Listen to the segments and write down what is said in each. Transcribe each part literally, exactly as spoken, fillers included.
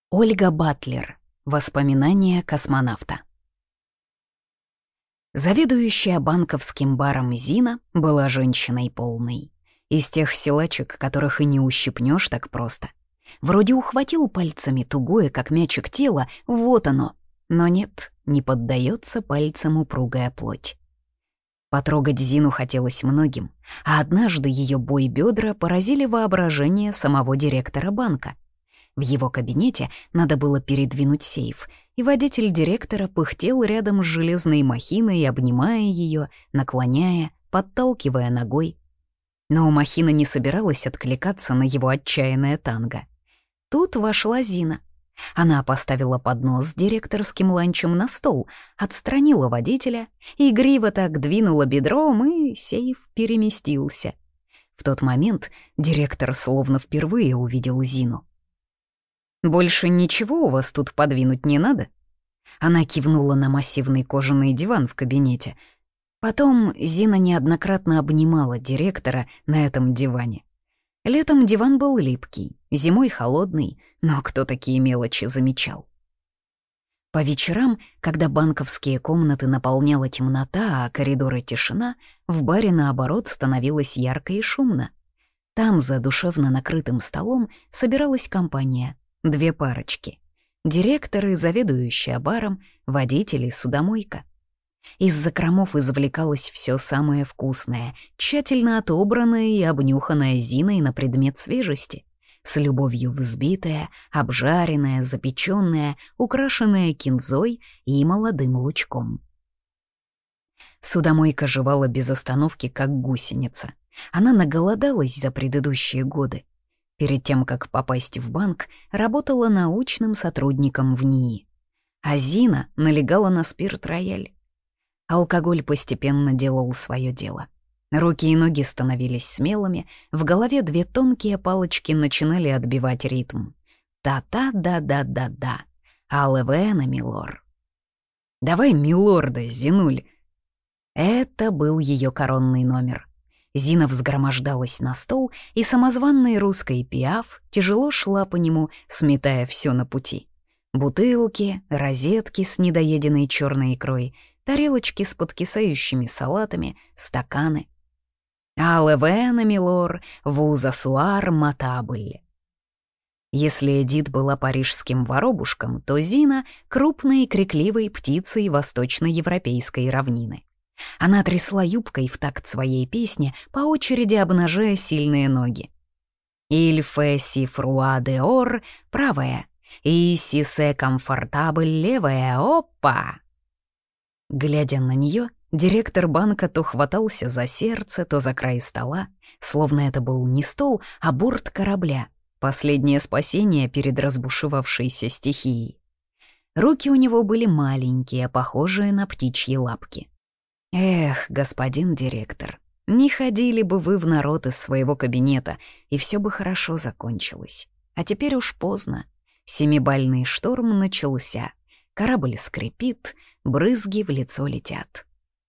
Ольга Батлер. Воспоминания космонавта. Заведующая банковским баром Зина была женщиной полной. Из тех силачек, которых и не ущипнешь так просто. Вроде ухватил пальцами тугое, как мячик, тело, вот оно. Но нет, не поддается пальцам упругая плоть. Потрогать Зину хотелось многим, а однажды ее бой бедра поразили воображение самого директора банка. В его кабинете надо было передвинуть сейф, и водитель директора пыхтел рядом с железной махиной, обнимая ее, наклоняя, подталкивая ногой. Но махина не собиралась откликаться на его отчаянное танго. Тут вошла Зина. Она поставила поднос с директорским ланчем на стол, отстранила водителя, игриво так двинула бедром, и сейф переместился. В тот момент директор словно впервые увидел Зину. «Больше ничего у вас тут подвинуть не надо?» Она кивнула на массивный кожаный диван в кабинете. Потом Зина неоднократно обнимала директора на этом диване. Летом диван был липкий, зимой холодный, но кто такие мелочи замечал? По вечерам, когда банковские комнаты наполняла темнота, а коридоры тишина, в баре, наоборот, становилось ярко и шумно. Там, за душевно накрытым столом, собиралась компания. Две парочки. Директор и заведующая баром, водитель и судомойка. Из закромов извлекалось все самое вкусное, тщательно отобранное и обнюханное Зиной на предмет свежести, с любовью взбитое, обжаренное, запеченное, украшенное кинзой и молодым лучком. Судомойка жевала без остановки, как гусеница. Она наголодалась за предыдущие годы. Перед тем, как попасть в банк, работала научным сотрудником в НИИ. А Зина налегала на спирт-рояль. Алкоголь постепенно делал свое дело. Руки и ноги становились смелыми, в голове две тонкие палочки начинали отбивать ритм. Та-та-да-да-да-да. Алевена, милор. «Давай, милорда, Зинуль!» Это был ее коронный номер. Зина взгромождалась на стол, и самозванной русской пиаф тяжело шла по нему, сметая все на пути. Бутылки, розетки с недоеденной черной икрой, тарелочки с подкисающими салатами, стаканы. «Алевена, милор, вуза суар матабль». Если Эдит была парижским воробушком, то Зина — крупной крикливой птицей восточноевропейской равнины. Она трясла юбкой в такт своей песни, по очереди обнажая сильные ноги. «Иль фе си фруа де ор» — правая, «и си се комфортабль» — левая, опа! Глядя на нее, директор банка то хватался за сердце, то за край стола, словно это был не стол, а борт корабля, последнее спасение перед разбушевавшейся стихией. Руки у него были маленькие, похожие на птичьи лапки. Эх, господин директор, не ходили бы вы в народ из своего кабинета, и все бы хорошо закончилось. А теперь уж поздно. Семибальный шторм начался. Корабль скрипит, брызги в лицо летят.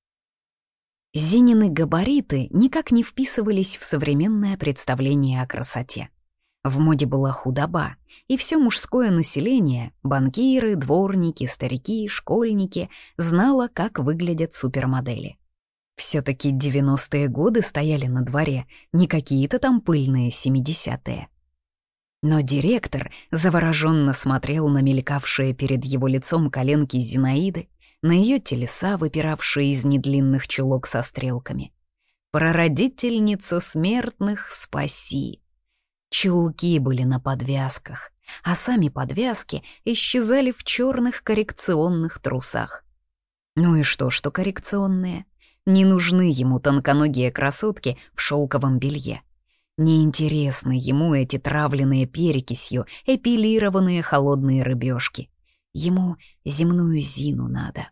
Зинины габариты никак не вписывались в современное представление о красоте. В моде была худоба, и все мужское население, банкиры, дворники, старики, школьники, знало, как выглядят супермодели. Все-таки девяностые годы стояли на дворе, не какие-то там пыльные семидесятые. Но директор завороженно смотрел на мелькавшие перед его лицом коленки Зинаиды, на ее телеса, выпиравшие из недлинных чулок со стрелками. «Прародительница смертных, спаси!» Чулки были на подвязках, а сами подвязки исчезали в черных коррекционных трусах. Ну и что, что коррекционные? Не нужны ему тонконогие красотки в шелковом белье. Неинтересны ему эти травленные перекисью, эпилированные холодные рыбешки. Ему земную Зину надо.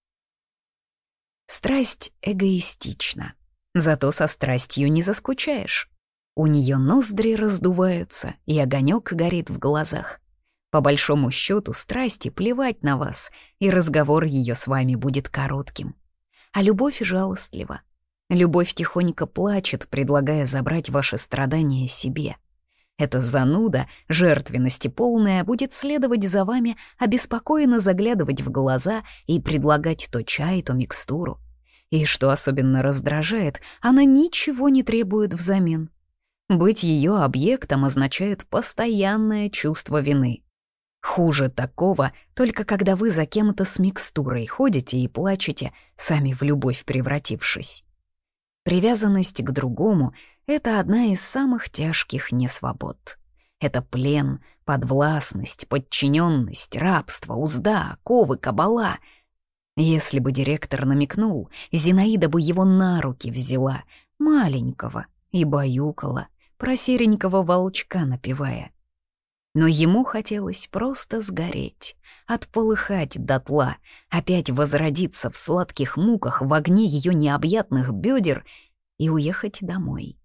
Страсть эгоистична, зато со страстью не заскучаешь. У нее ноздри раздуваются, и огонек горит в глазах. По большому счету страсти плевать на вас, и разговор ее с вами будет коротким. А любовь жалостлива. Любовь тихонько плачет, предлагая забрать ваши страдания себе. Эта зануда, жертвенности полная, будет следовать за вами, обеспокоенно заглядывать в глаза и предлагать то чай, то микстуру. И, что особенно раздражает, она ничего не требует взамен. Быть ее объектом означает постоянное чувство вины. Хуже такого, только когда вы за кем-то с микстурой ходите и плачете, сами в любовь превратившись. Привязанность к другому — это одна из самых тяжких несвобод. Это плен, подвластность, подчиненность, рабство, узда, оковы, кабала. Если бы директор намекнул, Зинаида бы его на руки взяла, маленького, и баюкала, про серенького волчка напевая. Но ему хотелось просто сгореть, отполыхать дотла, опять возродиться в сладких муках в огне ее необъятных бедер и уехать домой.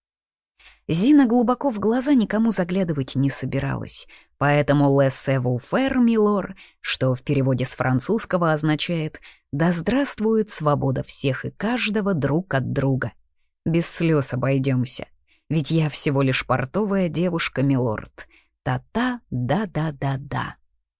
Зина глубоко в глаза никому заглядывать не собиралась, поэтому «laissez-vous faire, милор», что в переводе с французского означает «да здравствует свобода всех и каждого друг от друга». Без слез обойдемся, ведь я всего лишь портовая девушка, милорд. Та-та, да-да-да-да.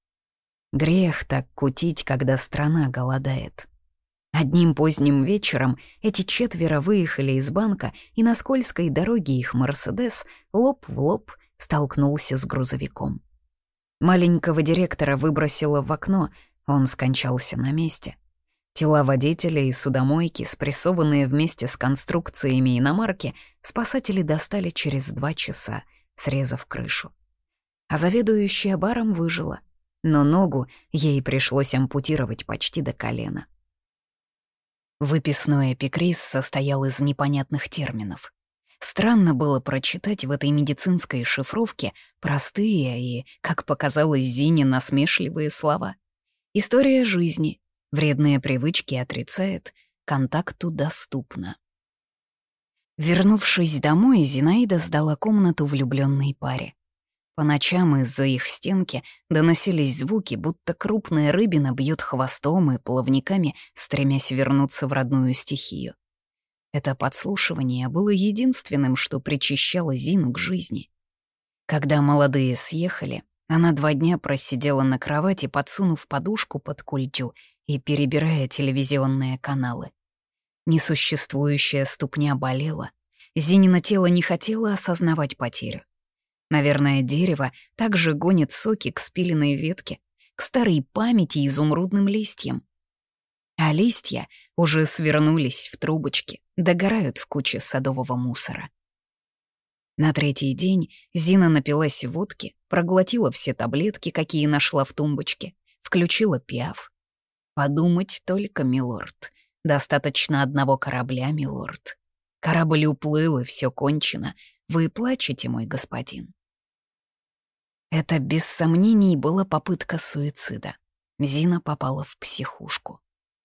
Грех так кутить, когда страна голодает. Одним поздним вечером эти четверо выехали из банка, и на скользкой дороге их «Мерседес» лоб в лоб столкнулся с грузовиком. Маленького директора выбросило в окно, он скончался на месте. Тела водителя и судомойки, спрессованные вместе с конструкциями иномарки, спасатели достали через два часа, срезав крышу. А заведующая баром выжила, но ногу ей пришлось ампутировать почти до колена. Выписной эпикриз состоял из непонятных терминов. Странно было прочитать в этой медицинской шифровке простые и, как показалось Зине, насмешливые слова. История жизни, вредные привычки отрицает, контакту доступно. Вернувшись домой, Зинаида сдала комнату влюбленной паре. По ночам из-за их стенки доносились звуки, будто крупная рыбина бьет хвостом и плавниками, стремясь вернуться в родную стихию. Это подслушивание было единственным, что причащало Зину к жизни. Когда молодые съехали, она два дня просидела на кровати, подсунув подушку под культю и перебирая телевизионные каналы. Несуществующая ступня болела. Зинина тело не хотело осознавать потерю. Наверное, дерево также гонит соки к спиленной ветке, к старой памяти изумрудным листьям. А листья уже свернулись в трубочки, догорают в куче садового мусора. На третий день Зина напилась водки, проглотила все таблетки, какие нашла в тумбочке, включила пиаф. Подумать только, милорд. Достаточно одного корабля, милорд. Корабль уплыл, и все кончено. Вы плачете, мой господин. Это, без сомнений, была попытка суицида. Зина попала в психушку.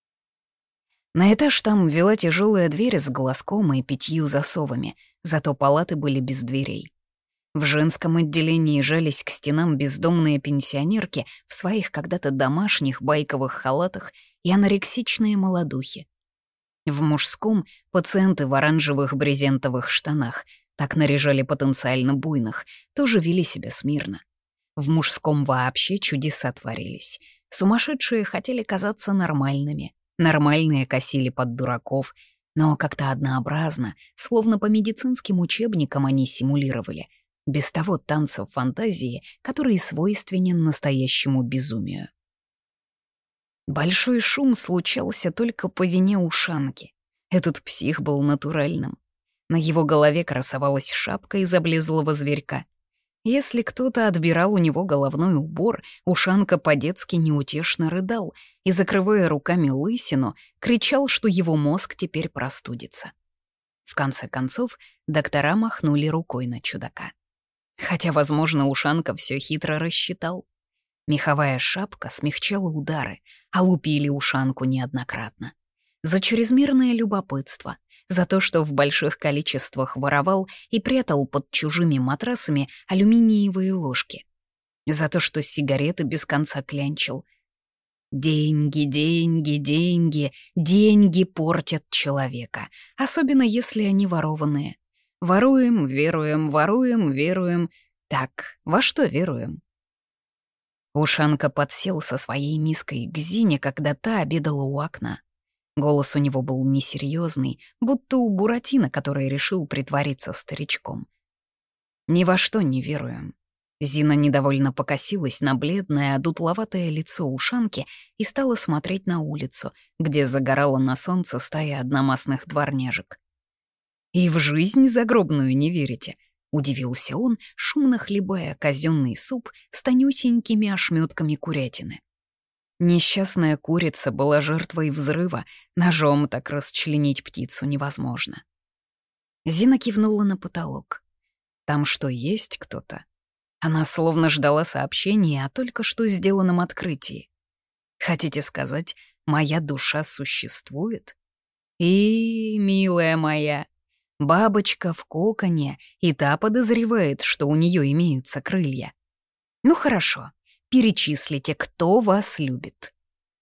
На этаж там вела тяжелая дверь с глазком и пятью засовами, зато палаты были без дверей. В женском отделении жались к стенам бездомные пенсионерки в своих когда-то домашних байковых халатах и анорексичные молодухи. В мужском — пациенты в оранжевых брезентовых штанах, так наряжали потенциально буйных, тоже вели себя смирно. В мужском вообще чудеса творились. Сумасшедшие хотели казаться нормальными, нормальные косили под дураков, но как-то однообразно, словно по медицинским учебникам они симулировали, без того танца фантазии, который свойственен настоящему безумию. Большой шум случался только по вине ушанки. Этот псих был натуральным. На его голове красовалась шапка из облезлого зверька. Если кто-то отбирал у него головной убор, ушанка по-детски неутешно рыдал и, закрывая руками лысину, кричал, что его мозг теперь простудится. В конце концов, доктора махнули рукой на чудака. Хотя, возможно, ушанка все хитро рассчитал. Меховая шапка смягчала удары, а лупили ушанку неоднократно. За чрезмерное любопытство, за то, что в больших количествах воровал и прятал под чужими матрасами алюминиевые ложки. За то, что сигареты без конца клянчил. Деньги, деньги, деньги, деньги портят человека, особенно если они ворованные. Воруем, веруем, воруем, веруем, Так, во что веруем?» Ушанка подсел со своей миской к Зине, когда та обедала у окна. Голос у него был несерьезный, будто у Буратино, который решил притвориться старичком. «Ни во что не веруем». Зина недовольно покосилась на бледное, одутловатое лицо Ушанки и стала смотреть на улицу, где загорала на солнце стая одномастных дворняжек. «И в жизнь загробную не верите?» — удивился он, шумно хлебая казенный суп с тонюсенькими ошметками курятины. Несчастная курица была жертвой взрыва, ножом так расчленить птицу невозможно. Зина кивнула на потолок. «Там что, есть кто-то?» Она словно ждала сообщения о только что сделанном открытии. «Хотите сказать, моя душа существует?» «И, милая моя, бабочка в коконе, и та подозревает, что у нее имеются крылья. Ну хорошо, перечислите, кто вас любит».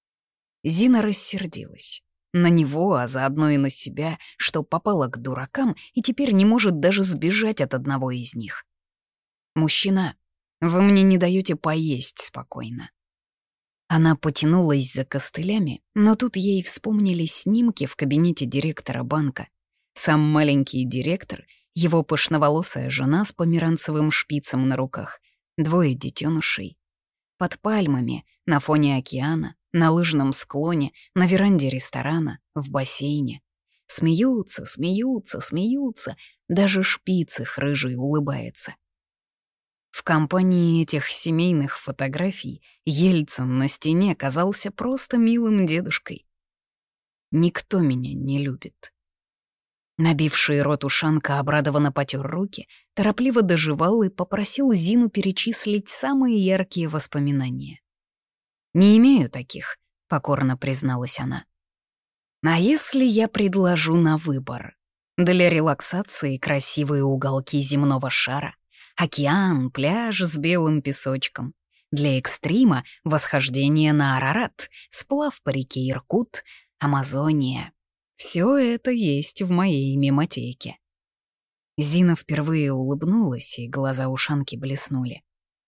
Зина рассердилась. На него, а заодно и на себя, что попала к дуракам и теперь не может даже сбежать от одного из них. «Мужчина, вы мне не даете поесть спокойно». Она потянулась за костылями, но тут ей вспомнили снимки в кабинете директора банка. Сам маленький директор, его пышноволосая жена с померанцевым шпицем на руках, двое детенышей. Под пальмами, на фоне океана, на лыжном склоне, на веранде ресторана, в бассейне. Смеются, смеются, смеются, даже шпиц их рыжий улыбается. В компании этих семейных фотографий Ельцин на стене казался просто милым дедушкой. «Никто меня не любит». Набивший рот Ушанка обрадованно потер руки, торопливо доживал и попросил Зину перечислить самые яркие воспоминания. «Не имею таких», — покорно призналась она. «А если я предложу на выбор? Для релаксации красивые уголки земного шара, океан, пляж с белым песочком. Для экстрима — восхождение на Арарат, сплав по реке Иркут, Амазония. Все это есть в моей мемотеке». Зина впервые улыбнулась, и глаза Ушанки блеснули.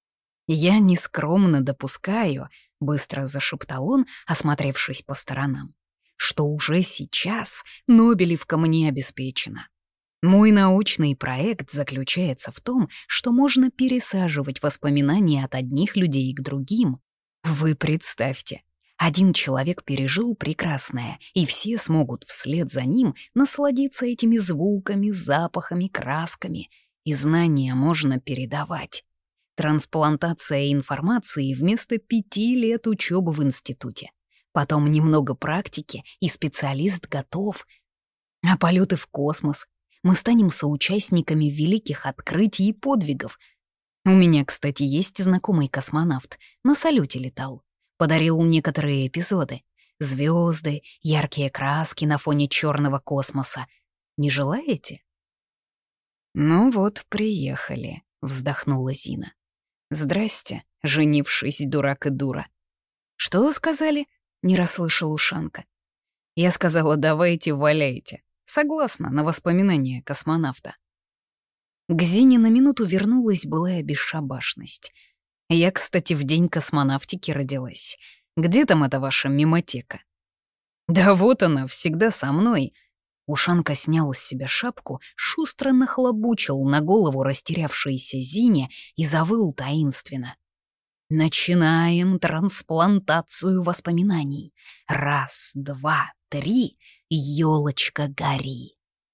«Я нескромно допускаю», — быстро зашептал он, осмотревшись по сторонам, «что уже сейчас Нобелевка мне обеспечена. Мой научный проект заключается в том, что можно пересаживать воспоминания от одних людей к другим. Вы представьте, один человек пережил прекрасное, и все смогут вслед за ним насладиться этими звуками, запахами, красками, и знания можно передавать. Трансплантация информации вместо пяти лет учебы в институте. Потом немного практики, и специалист готов. А полеты в космос? Мы станем соучастниками великих открытий и подвигов. У меня, кстати, есть знакомый космонавт, на салюте летал. Подарил некоторые эпизоды. Звезды, яркие краски на фоне черного космоса. Не желаете? «Ну вот, приехали», — вздохнула Зина. «Здрасте, женившись, дурак и дура». «Что сказали?» — не расслышал Ушанка. «Я сказала, давайте валяйте. Согласна на воспоминания космонавта». К Зине на минуту вернулась былая бесшабашность. «Я, кстати, в день космонавтики родилась. Где там эта ваша мемотека?» «Да вот она, всегда со мной». Ушанка снял с себя шапку, шустро нахлобучил на голову растерявшейся Зине и завыл таинственно. «Начинаем трансплантацию воспоминаний. Раз, два, три, ёлочка, гори».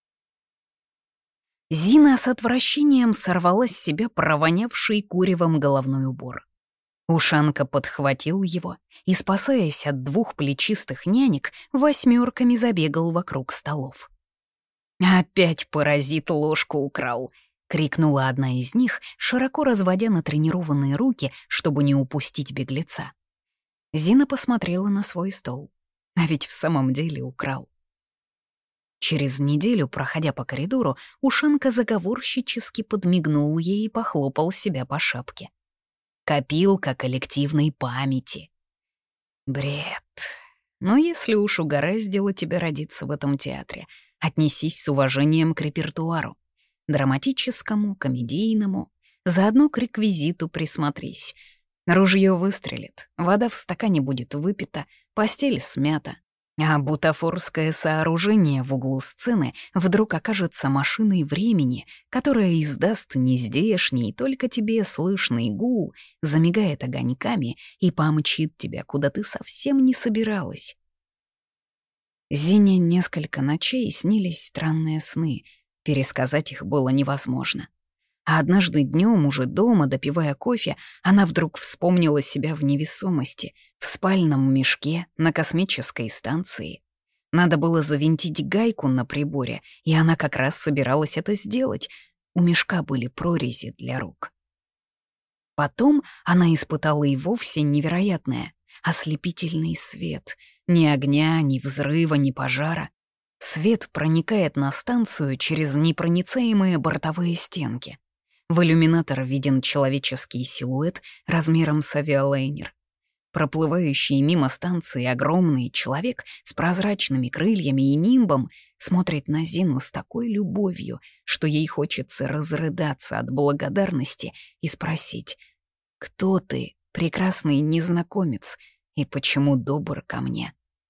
Зина с отвращением сорвала с себя провонявший куревом головной убор. Ушанка подхватил его и, спасаясь от двух плечистых нянек, восьмерками забегал вокруг столов. «Опять паразит ложку украл!» — крикнула одна из них, широко разводя натренированные руки, чтобы не упустить беглеца. Зина посмотрела на свой стол. А ведь в самом деле украл. Через неделю, проходя по коридору, Ушанка заговорщически подмигнул ей и похлопал себя по шапке. Копилка коллективной памяти. Бред. Но если уж угораздило тебя родиться в этом театре, отнесись с уважением к репертуару. Драматическому, комедийному. Заодно к реквизиту присмотрись. Ружье выстрелит, вода в стакане будет выпита, постель смята. А бутафорское сооружение в углу сцены вдруг окажется машиной времени, которая издаст нездешний, только тебе слышный гул, замигает огоньками и помчит тебя, куда ты совсем не собиралась. Зине несколько ночей снились странные сны. Пересказать их было невозможно. А однажды днем, уже дома, допивая кофе, она вдруг вспомнила себя в невесомости, в спальном мешке на космической станции. Надо было завинтить гайку на приборе, и она как раз собиралась это сделать. У мешка были прорези для рук. Потом она испытала и вовсе невероятное — ослепительный свет. Ни огня, ни взрыва, ни пожара. Свет проникает на станцию через непроницаемые бортовые стенки. В иллюминатор виден человеческий силуэт размером с авиалайнер. Проплывающий мимо станции огромный человек с прозрачными крыльями и нимбом смотрит на Зину с такой любовью, что ей хочется разрыдаться от благодарности и спросить: «Кто ты, прекрасный незнакомец, и почему добр ко мне?»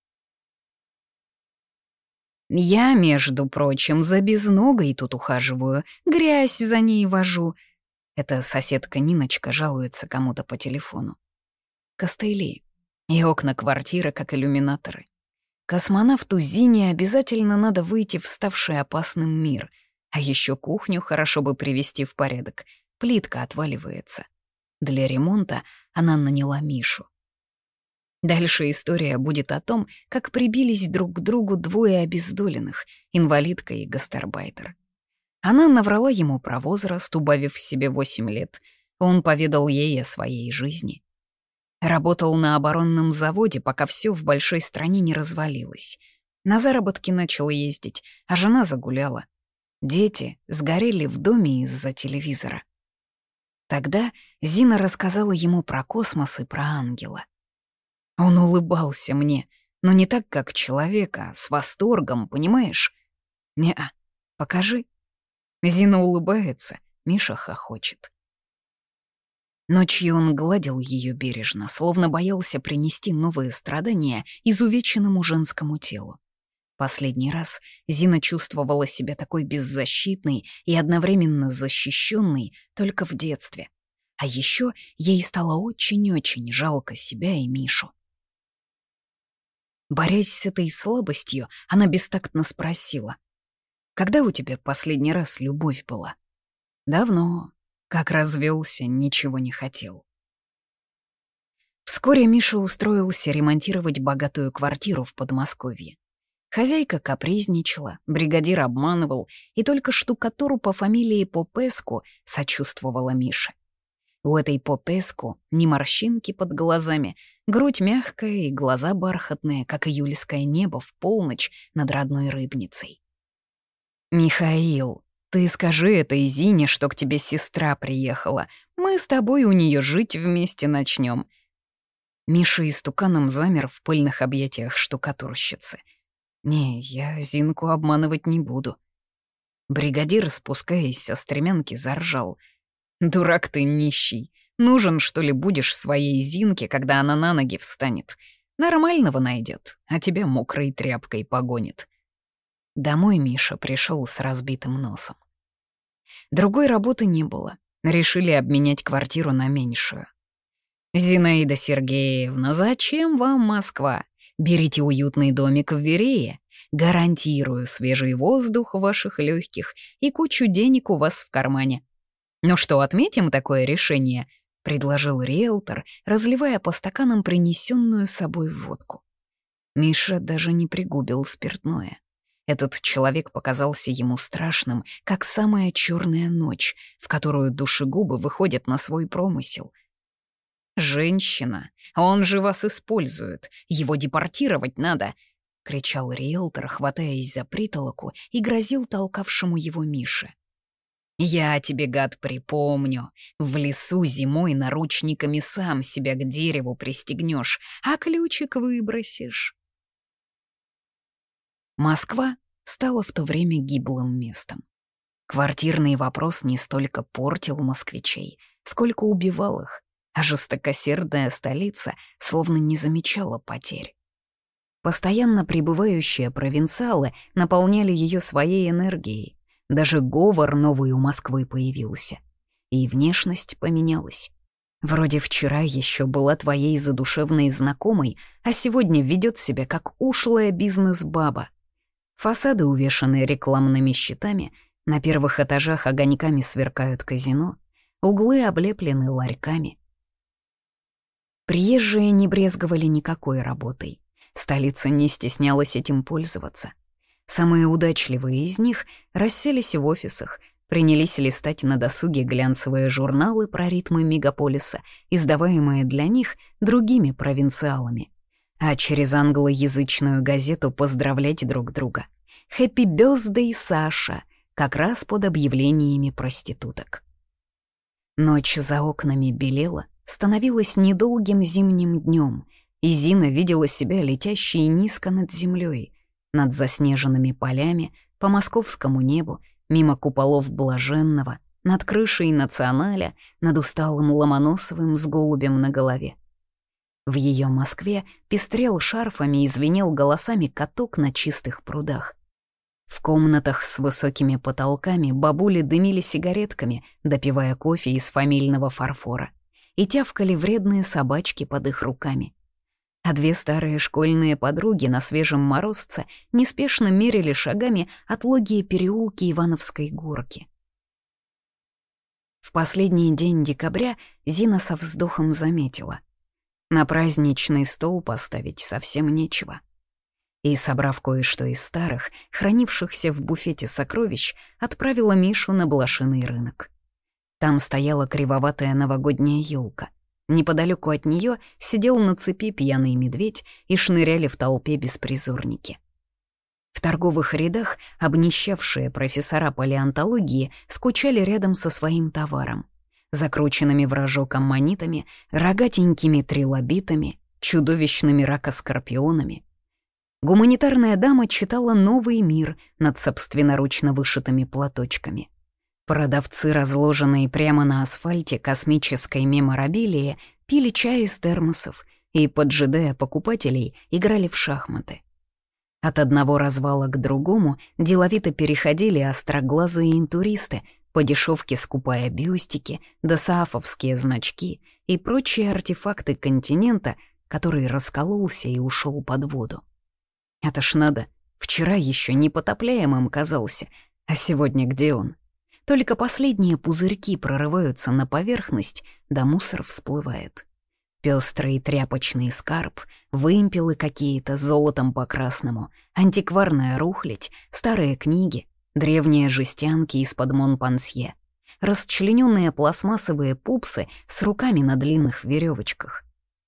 «Я, между прочим, за безногой тут ухаживаю, грязь за ней вожу». Эта соседка Ниночка жалуется кому-то по телефону. Костыли. И окна квартиры, как иллюминаторы. Космонавту Зине обязательно надо выйти в ставший опасным мир. А еще кухню хорошо бы привести в порядок. Плитка отваливается. Для ремонта она наняла Мишу. Дальше история будет о том, как прибились друг к другу двое обездоленных, инвалидка и гастарбайтер. Она наврала ему про возраст, убавив себе восемь лет. Он поведал ей о своей жизни. Работал на оборонном заводе, пока все в большой стране не развалилось. На заработки начал ездить, а жена загуляла. Дети сгорели в доме из-за телевизора. Тогда Зина рассказала ему про космос и про ангела. Он улыбался мне, но не так, как человека, с восторгом, понимаешь? Не-а, покажи. Зина улыбается, Миша хохочет. Ночью он гладил ее бережно, словно боялся принести новые страдания изувеченному женскому телу. Последний раз Зина чувствовала себя такой беззащитной и одновременно защищенной только в детстве. А еще ей стало очень-очень жалко себя и Мишу. Борясь с этой слабостью, она бестактно спросила: «Когда у тебя последний раз любовь была?» «Давно. Как развелся, ничего не хотел». Вскоре Миша устроился ремонтировать богатую квартиру в Подмосковье. Хозяйка капризничала, бригадир обманывал, и только штукатуру по фамилии Попеску сочувствовала Мише. У этой Попеску ни морщинки под глазами, грудь мягкая и глаза бархатные, как июльское небо в полночь над родной рыбницей. «Михаил, ты скажи этой Зине, что к тебе сестра приехала. Мы с тобой у нее жить вместе начнем». Миша истуканом замер в пыльных объятиях штукатурщицы. «Не, я Зинку обманывать не буду». Бригадир, спускаясь со стремянки, заржал. «Дурак ты нищий. Нужен, что ли, будешь своей Зинке, когда она на ноги встанет? Нормального найдет, а тебя мокрой тряпкой погонит». Домой Миша пришел с разбитым носом. Другой работы не было. Решили обменять квартиру на меньшую. «Зинаида Сергеевна, зачем вам Москва? Берите уютный домик в Верее. Гарантирую свежий воздух в ваших легких и кучу денег у вас в кармане. Ну что, отметим такое решение?» — предложил риэлтор, разливая по стаканам принесенную с собой водку. Миша даже не пригубил спиртное. Этот человек показался ему страшным, как самая черная ночь, в которую душегубы выходят на свой промысел. «Женщина, он же вас использует, его депортировать надо!» — кричал риэлтор, хватаясь за притолоку, и грозил толкавшему его Мише. «Я тебе, гад, припомню. В лесу зимой наручниками сам себя к дереву пристегнешь, а ключик выбросишь». Москва стала в то время гиблым местом. Квартирный вопрос не столько портил москвичей, сколько убивал их, а жестокосердная столица словно не замечала потерь. Постоянно прибывающие провинциалы наполняли ее своей энергией. Даже говор новый у Москвы появился. И внешность поменялась. Вроде вчера еще была твоей задушевной знакомой, а сегодня ведет себя как ушлая бизнес-баба. Фасады увешаны рекламными щитами, на первых этажах огоньками сверкают казино, углы облеплены ларьками. Приезжие не брезговали никакой работой. Столица не стеснялась этим пользоваться. Самые удачливые из них расселись в офисах, принялись листать на досуге глянцевые журналы про ритмы мегаполиса, издаваемые для них другими провинциалами, а через англоязычную газету поздравлять друг друга. «Хэппи бёздэй, Саша!» как раз под объявлениями проституток. Ночь за окнами белела, становилась недолгим зимним днем, и Зина видела себя летящей низко над землей, над заснеженными полями, по московскому небу, мимо куполов Блаженного, над крышей Националя, над усталым Ломоносовым с голубем на голове. В ее Москве пестрел шарфами и звенел голосами каток на чистых прудах. В комнатах с высокими потолками бабули дымили сигаретками, допивая кофе из фамильного фарфора, и тявкали вредные собачки под их руками. А две старые школьные подруги на свежем морозце неспешно мерили шагами отлогие переулки Ивановской горки. В последний день декабря Зина со вздохом заметила: на праздничный стол поставить совсем нечего. И, собрав кое-что из старых, хранившихся в буфете сокровищ, отправила Мишу на блошиный рынок. Там стояла кривоватая новогодняя елка. Неподалеку от нее сидел на цепи пьяный медведь и шныряли в толпе беспризорники. В торговых рядах обнищавшие профессора палеонтологии скучали рядом со своим товаром: закрученными в рожок аммонитами, рогатенькими трилобитами, чудовищными ракоскорпионами. Гуманитарная дама читала «Новый мир» над собственноручно вышитыми платочками. Продавцы, разложенные прямо на асфальте космической меморабилии, пили чай из термосов и, поджидая покупателей, играли в шахматы. От одного развала к другому деловито переходили остроглазые интуристы, по дешевке скупая бюстики, досаафовские значки и прочие артефакты континента, который раскололся и ушел под воду. Это ж надо, вчера еще непотопляемым казался, а сегодня где он? Только последние пузырьки прорываются на поверхность, да мусор всплывает. Пёстрый тряпочный скарб, вымпелы какие-то золотом по-красному, антикварная рухлядь, старые книги, древние жестянки из-под Монпансье, расчлененные пластмассовые пупсы с руками на длинных веревочках.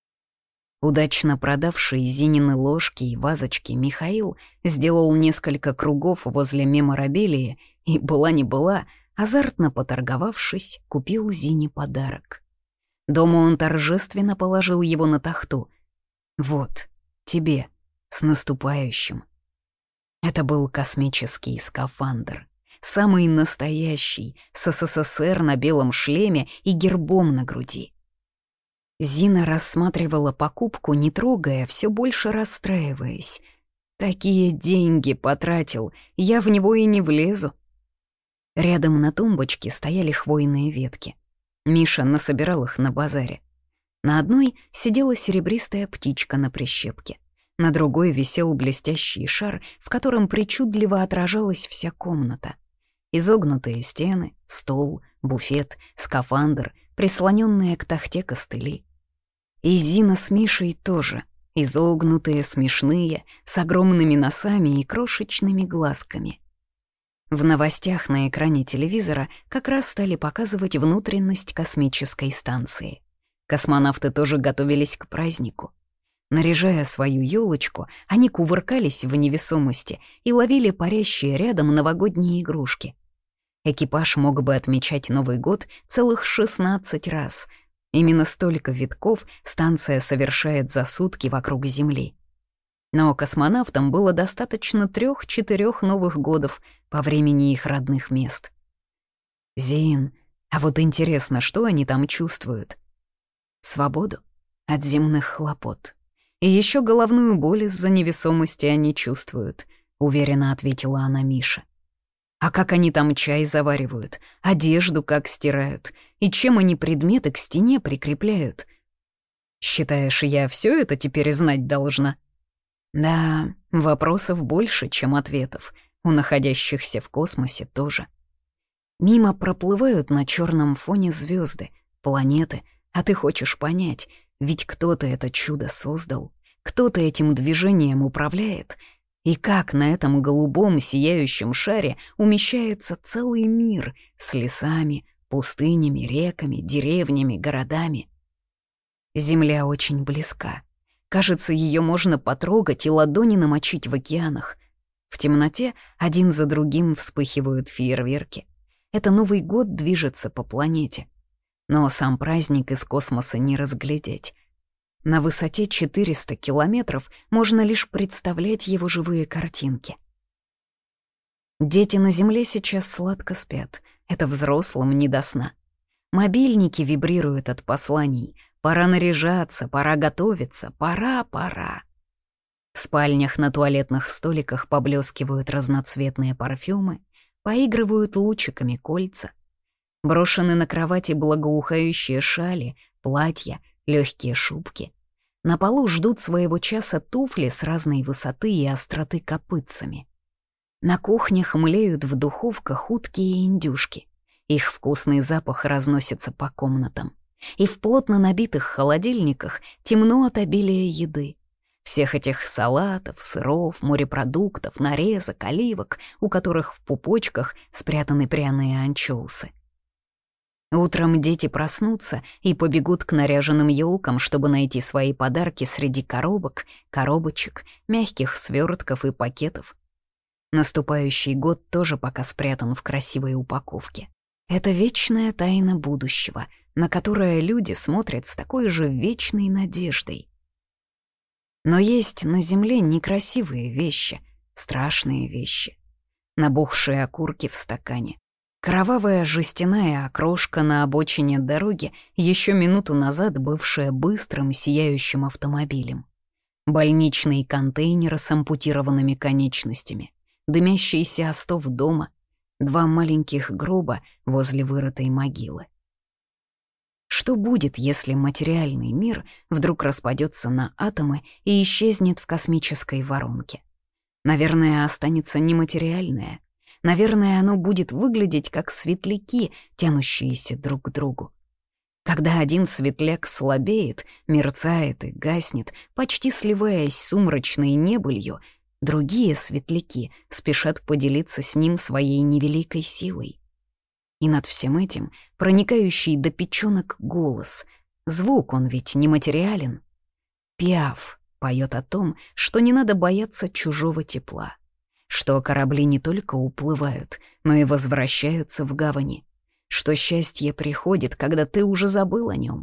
Удачно продавший Зинины ложки и вазочки Михаил сделал несколько кругов возле меморабилии и, была не была, азартно поторговавшись, купил Зине подарок. Дома он торжественно положил его на тахту. «Вот, тебе, с наступающим». Это был космический скафандр, самый настоящий, с СССР на белом шлеме и гербом на груди. Зина рассматривала покупку, не трогая, все больше расстраиваясь. «Такие деньги потратил, я в него и не влезу». Рядом на тумбочке стояли хвойные ветки. Миша насобирал их на базаре. На одной сидела серебристая птичка на прищепке. На другой висел блестящий шар, в котором причудливо отражалась вся комната. Изогнутые стены, стол, буфет, скафандр, прислоненные к тахте костыли. И Зина с Мишей тоже, изогнутые, смешные, с огромными носами и крошечными глазками. В новостях на экране телевизора как раз стали показывать внутренность космической станции. Космонавты тоже готовились к празднику. Наряжая свою елочку, они кувыркались в невесомости и ловили парящие рядом новогодние игрушки. Экипаж мог бы отмечать Новый год целых шестнадцать раз. Именно столько витков станция совершает за сутки вокруг Земли. Но космонавтам было достаточно трех-четырех Новых годов по времени их родных мест. Зин, а вот интересно, что они там чувствуют? Свободу от земных хлопот. И еще головную боль из-за невесомости они чувствуют, уверенно ответила она Мише. А как они там чай заваривают, одежду как стирают, и чем они предметы к стене прикрепляют? Считаешь, я все это теперь знать должна? Да, вопросов больше, чем ответов. У находящихся в космосе тоже. Мимо проплывают на черном фоне звезды, планеты, а ты хочешь понять, ведь кто-то это чудо создал, кто-то этим движением управляет, и как на этом голубом сияющем шаре умещается целый мир с лесами, пустынями, реками, деревнями, городами. Земля очень близка. Кажется, ее можно потрогать и ладони намочить в океанах. В темноте один за другим вспыхивают фейерверки. Это Новый год движется по планете. Но сам праздник из космоса не разглядеть. На высоте четыреста километров можно лишь представлять его живые картинки. Дети на Земле сейчас сладко спят. Это взрослым не до сна. Мобильники вибрируют от посланий. Пора наряжаться, пора готовиться, пора, пора. В спальнях на туалетных столиках поблескивают разноцветные парфюмы, поигрывают лучиками кольца. Брошены на кровати благоухающие шали, платья, легкие шубки. На полу ждут своего часа туфли с разной высоты и остроты копытцами. На кухнях млеют в духовках утки и индюшки. Их вкусный запах разносится по комнатам. И в плотно набитых холодильниках темно от обилия еды. Всех этих салатов, сыров, морепродуктов, нарезок, оливок, у которых в пупочках спрятаны пряные анчоусы. Утром дети проснутся и побегут к наряженным елкам, чтобы найти свои подарки среди коробок, коробочек, мягких свертков и пакетов. Наступающий год тоже пока спрятан в красивой упаковке. Это вечная тайна будущего, на которое люди смотрят с такой же вечной надеждой. Но есть на Земле некрасивые вещи, страшные вещи. Набухшие окурки в стакане, кровавая жестяная окрошка на обочине дороги, еще минуту назад бывшая быстрым сияющим автомобилем, больничные контейнеры с ампутированными конечностями, дымящийся остов дома, два маленьких гроба возле вырытой могилы. Что будет, если материальный мир вдруг распадется на атомы и исчезнет в космической воронке? Наверное, останется нематериальное. Наверное, оно будет выглядеть как светляки, тянущиеся друг к другу. Когда один светляк слабеет, мерцает и гаснет, почти сливаясь с сумрачной небылью, другие светляки спешат поделиться с ним своей невеликой силой. И над всем этим проникающий до печёнок голос. Звук, он ведь нематериален. Пиаф поет о том, что не надо бояться чужого тепла, что корабли не только уплывают, но и возвращаются в гавани, что счастье приходит, когда ты уже забыл о нем.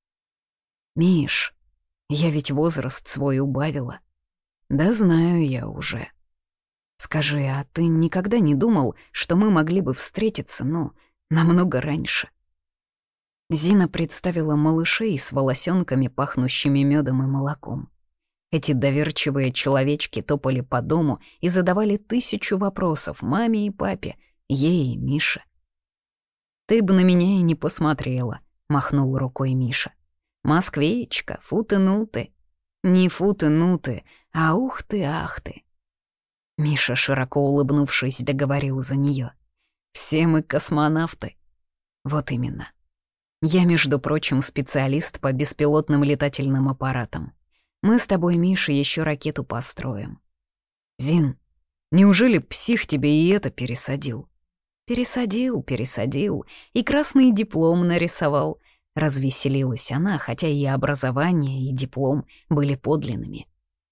Миш, я ведь возраст свой убавила. Да знаю я уже. Скажи, а ты никогда не думал, что мы могли бы встретиться, ну, намного раньше? Зина представила малышей с волосенками, пахнущими медом и молоком. Эти доверчивые человечки топали по дому и задавали тысячу вопросов маме и папе, ей и Мише. «Ты бы на меня и не посмотрела», — махнул рукой Миша. «Москвичка, фу-ты-ну-ты». «Не фу-ты-ну-ты, а ух ты, ах ты». Миша, широко улыбнувшись, договорил за нее. «Все мы космонавты». Вот именно. Я, между прочим, специалист по беспилотным летательным аппаратам. Мы с тобой, Миша, еще ракету построим. Зин, неужели псих тебе и это пересадил? Пересадил, пересадил, и красный диплом нарисовал. Развеселилась она, хотя и образование, и диплом были подлинными.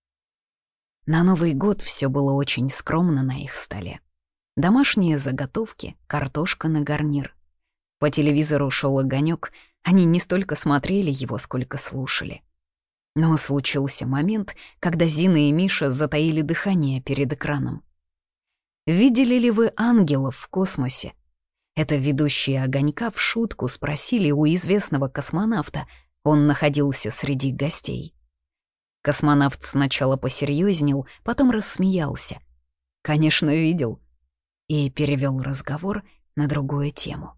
На Новый год все было очень скромно на их столе. Домашние заготовки, картошка на гарнир. По телевизору шел огонек, они не столько смотрели его, сколько слушали. Но случился момент, когда Зина и Миша затаили дыхание перед экраном. Видели ли вы ангелов в космосе? Это ведущие «Огонька» в шутку спросили у известного космонавта. Он находился среди гостей. Космонавт сначала посерьезнел, потом рассмеялся. «Конечно, видел». И перевел разговор на другую тему.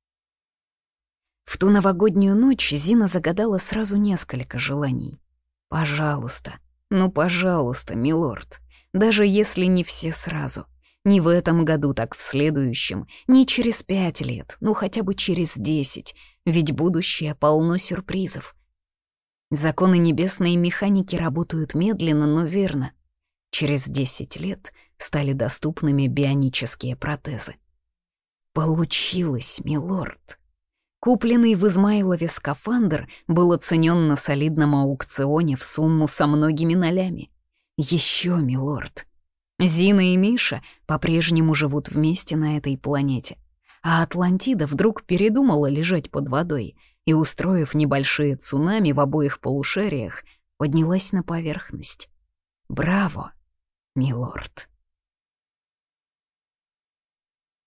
В ту новогоднюю ночь Зина загадала сразу несколько желаний. «Пожалуйста, ну, пожалуйста, милорд, даже если не все сразу. Не в этом году, так в следующем, не через пять лет, ну хотя бы через десять, ведь будущее полно сюрпризов. Законы небесной механики работают медленно, но верно. Через десять лет стали доступными бионические протезы. Получилось, милорд. Купленный в Измайлове скафандр был оценен на солидном аукционе в сумму со многими нолями. Еще, милорд. Зина и Миша по-прежнему живут вместе на этой планете, а Атлантида вдруг передумала лежать под водой и, устроив небольшие цунами в обоих полушариях, поднялась на поверхность. Браво, милорд!